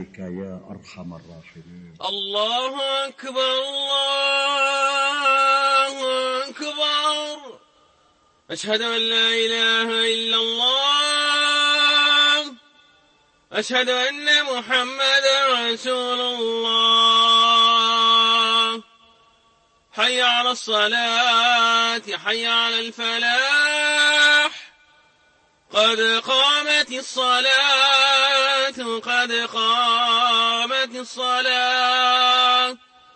يا أرحم الراحمين. الله أكبر الله أكبر. أشهد أن لا إله إلا الله. أشهد أن محمدا رسول الله. حي على الصلاة حي على الفلاح. قد قامت الصلاة قد قامت الصلاة.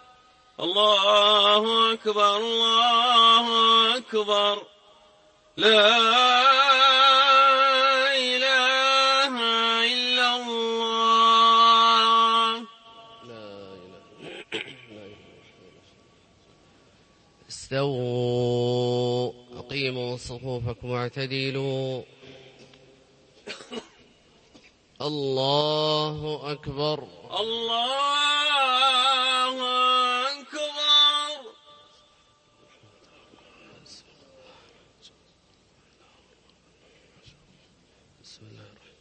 الله أكبر الله أكبر. لا إله إلا الله. استووا أقيموا صفوفكم واعتدلوا. الله أكبر الله أكبر. بسم الله الرحمن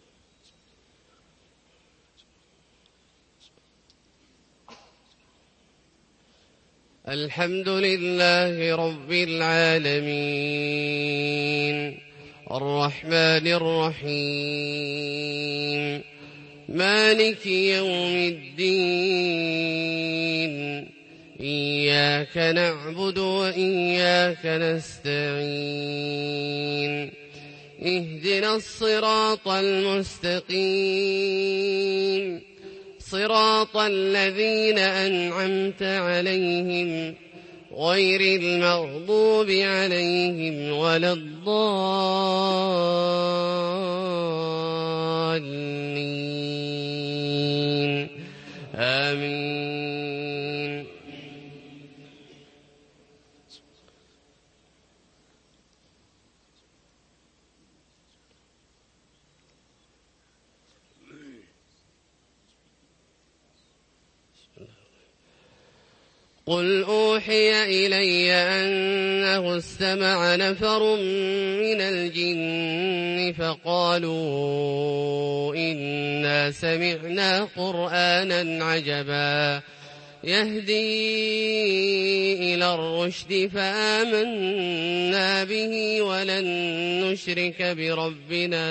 الرحيم. الحمد لله رب العالمين الرحمن الرحيم مالك يوم الدين. إياك نعبد وإياك نستعين. اهدنا الصراط المستقيم صراط الذين أنعمت عليهم غير المغضوب عليهم ولا الضالين. آمين. قل أوحي إلي أنه استمع نفر من الجن فقالوا إنا سمعنا قرآنا عجبا يهدي إلى الرشد فآمنا به ولن نشرك بربنا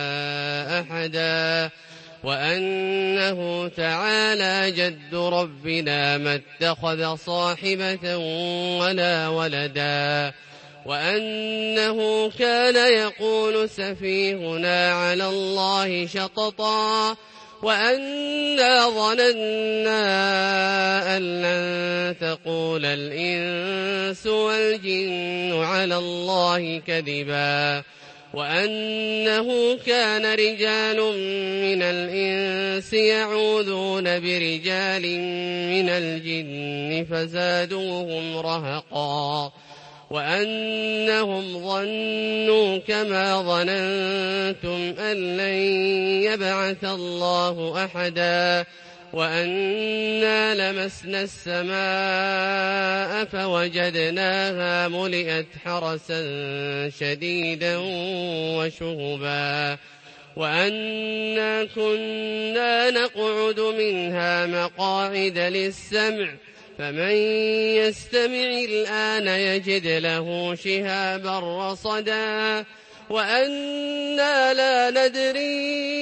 أحدا وأنه تعالى جد ربنا ما اتخذ صاحبة ولا ولدا وأنه كان يقول سفيهنا على الله شططا وأنا ظننا أن لن تقول الإنس والجن على الله كذبا وأنه كان رجال من الإنس يعوذون برجال من الجن فزادوهم رهقا وأنهم ظنوا كما ظننتم أن لن يبعث الله أحدا وأنا لمسنا السماء فوجدناها ملئت حرسا شديدا وشهبا وأنا كنا نقعد منها مقاعد للسمع فمن يستمع الآن يجد له شهابا رصدا وأنا لا ندري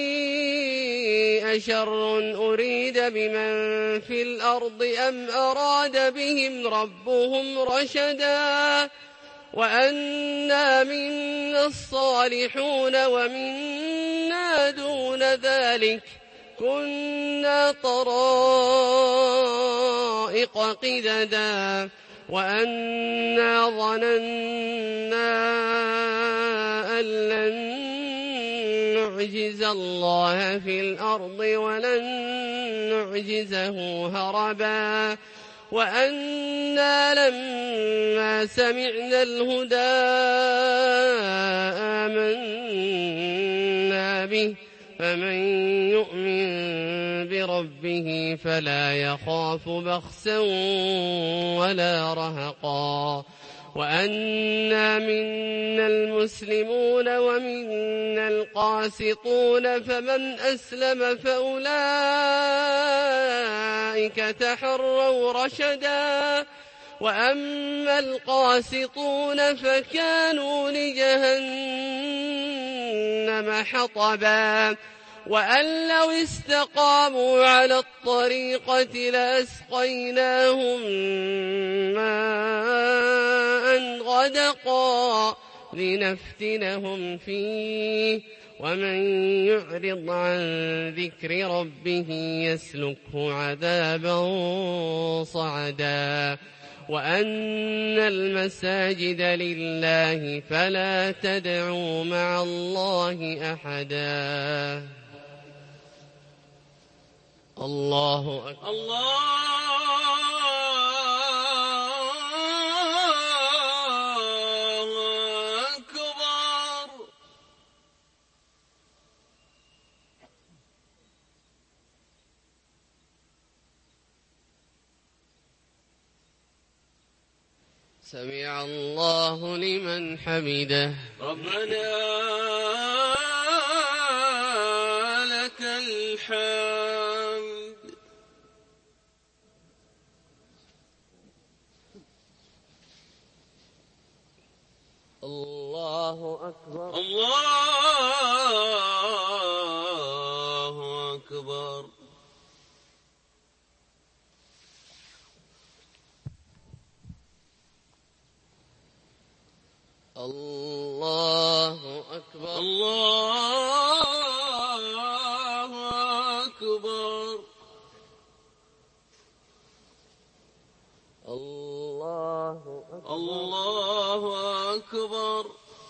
أشر أريد بمن في الأرض أم أراد بهم ربهم رشدا وأنا منا الصالحون ومنا دون ذلك كنا طرائق قددا وأنا ظننا أن لن نعجز الله في الأرض ولن نعجزه هربا وأنا لما سمعنا الهدى آمنا به فمن يؤمن بربه فلا يخاف بخسا ولا رهقا وأنا منا المسلمون ومنا القاسطون فمن أسلم فأولئك الْمَلَائِكَةَ حَرَّوْا رَشَدًا وَأَمَّا الْقَاسِطُونَ فَكَانُوا لِجَهَنَّمَ حَطَبًا وَأَن لَّوْ اسْتَقَامُوا عَلَى الطَّرِيقَةِ لَأَسْقَيْنَاهُم مَّاءً غَدَقًا لِّنَفْتِنَهُمْ فِيهِ وَمَن يُعْرِضْ عَن ذِكْرِ رَبِّهِ يَسْلُكْهُ عَذَابًا صَعَدًا وَأَنَّ الْمَسَاجِدَ لِلَّهِ فَلَا تَدْعُوا مَعَ اللَّهِ أَحَدًا الله أكبر الله أكبر. سمع الله لمن حمده ربنا لك الحمد. الله أكبر الله أكبر. الله أكبر الله أكبر. الله أكبر الله أكبر.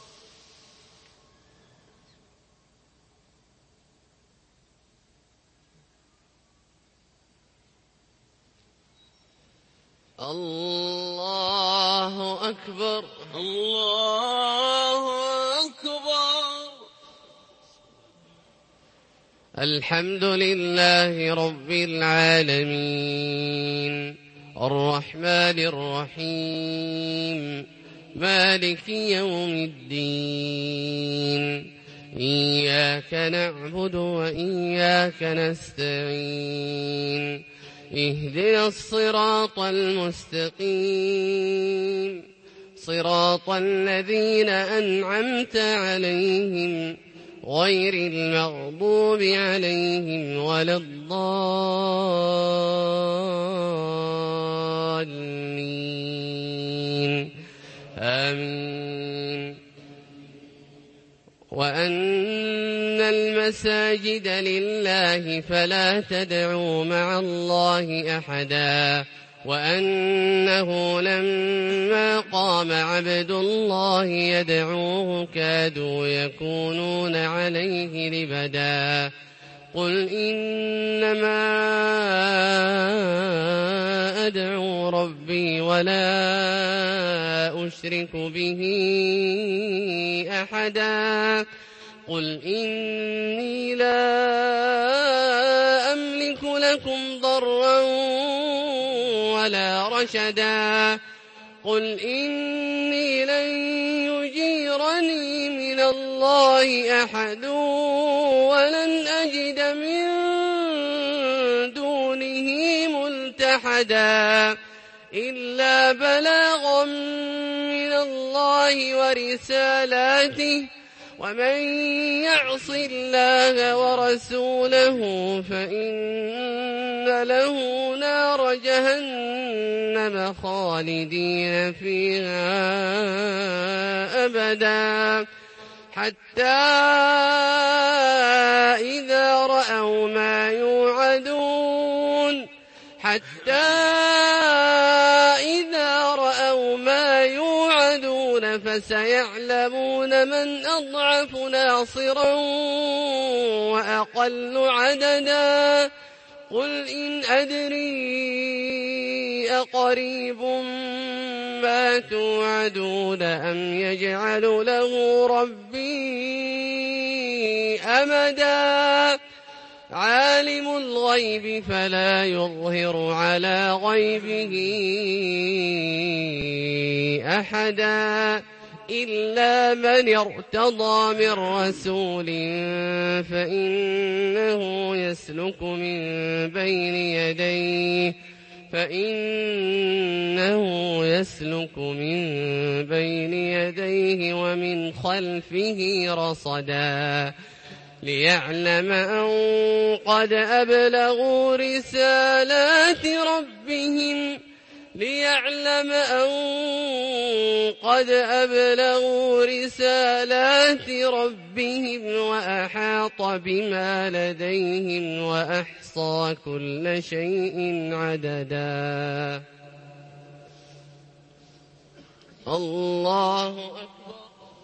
الله أكبر الله أكبر. الحمد لله رب العالمين الرحمن الرحيم مالك يوم الدين إياك نعبد وإياك نستعين اهدنا الصراط المستقيم صراط الذين أنعمت عليهم غير المغضوب عليهم ولا الضالين آمين وأن المساجد لله فلا تدعوا مع الله أحدا وأنه لما قام عبد الله يدعوه كادوا يكونون عليه لبدا قل إنما أدعو ربي ولا أشرك به أحدا قل إني لا أملك لكم ضرا ولا رشدا قل إني لن يجيرني من الله أحد ولن أجد من دونه ملتحدا إلا بلاغا من الله ورسالاته ومن يعص الله ورسوله فإن له نار جهنم خالدين فيها أبدا حتى إذا رأوا ما يوعدون فسيعلمون من أضعف ناصرا وأقل عددا قل إن أدري أقريب ما توعدون أم يجعل له ربي أمدا عالم الغيب فلا يظهر على غيبه أحدا إلا من ارتضى من رسول فإنه يسلك من بين يديه ومن خلفه رصدا ليعلم أن قد أبلغوا رسالات ربهم وأحاط بما لديهم وأحصى كل شيء عددا. الله أكبر.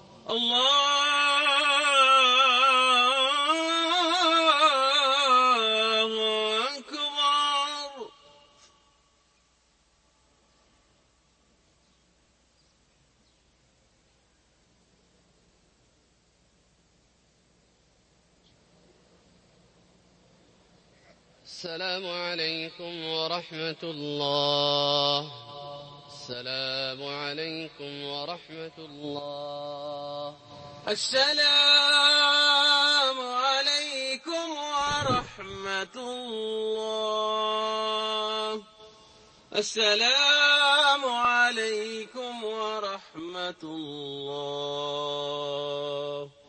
السلام عليكم ورحمة الله. السلام عليكم ورحمة الله. السلام عليكم ورحمة الله. السلام عليكم ورحمة الله.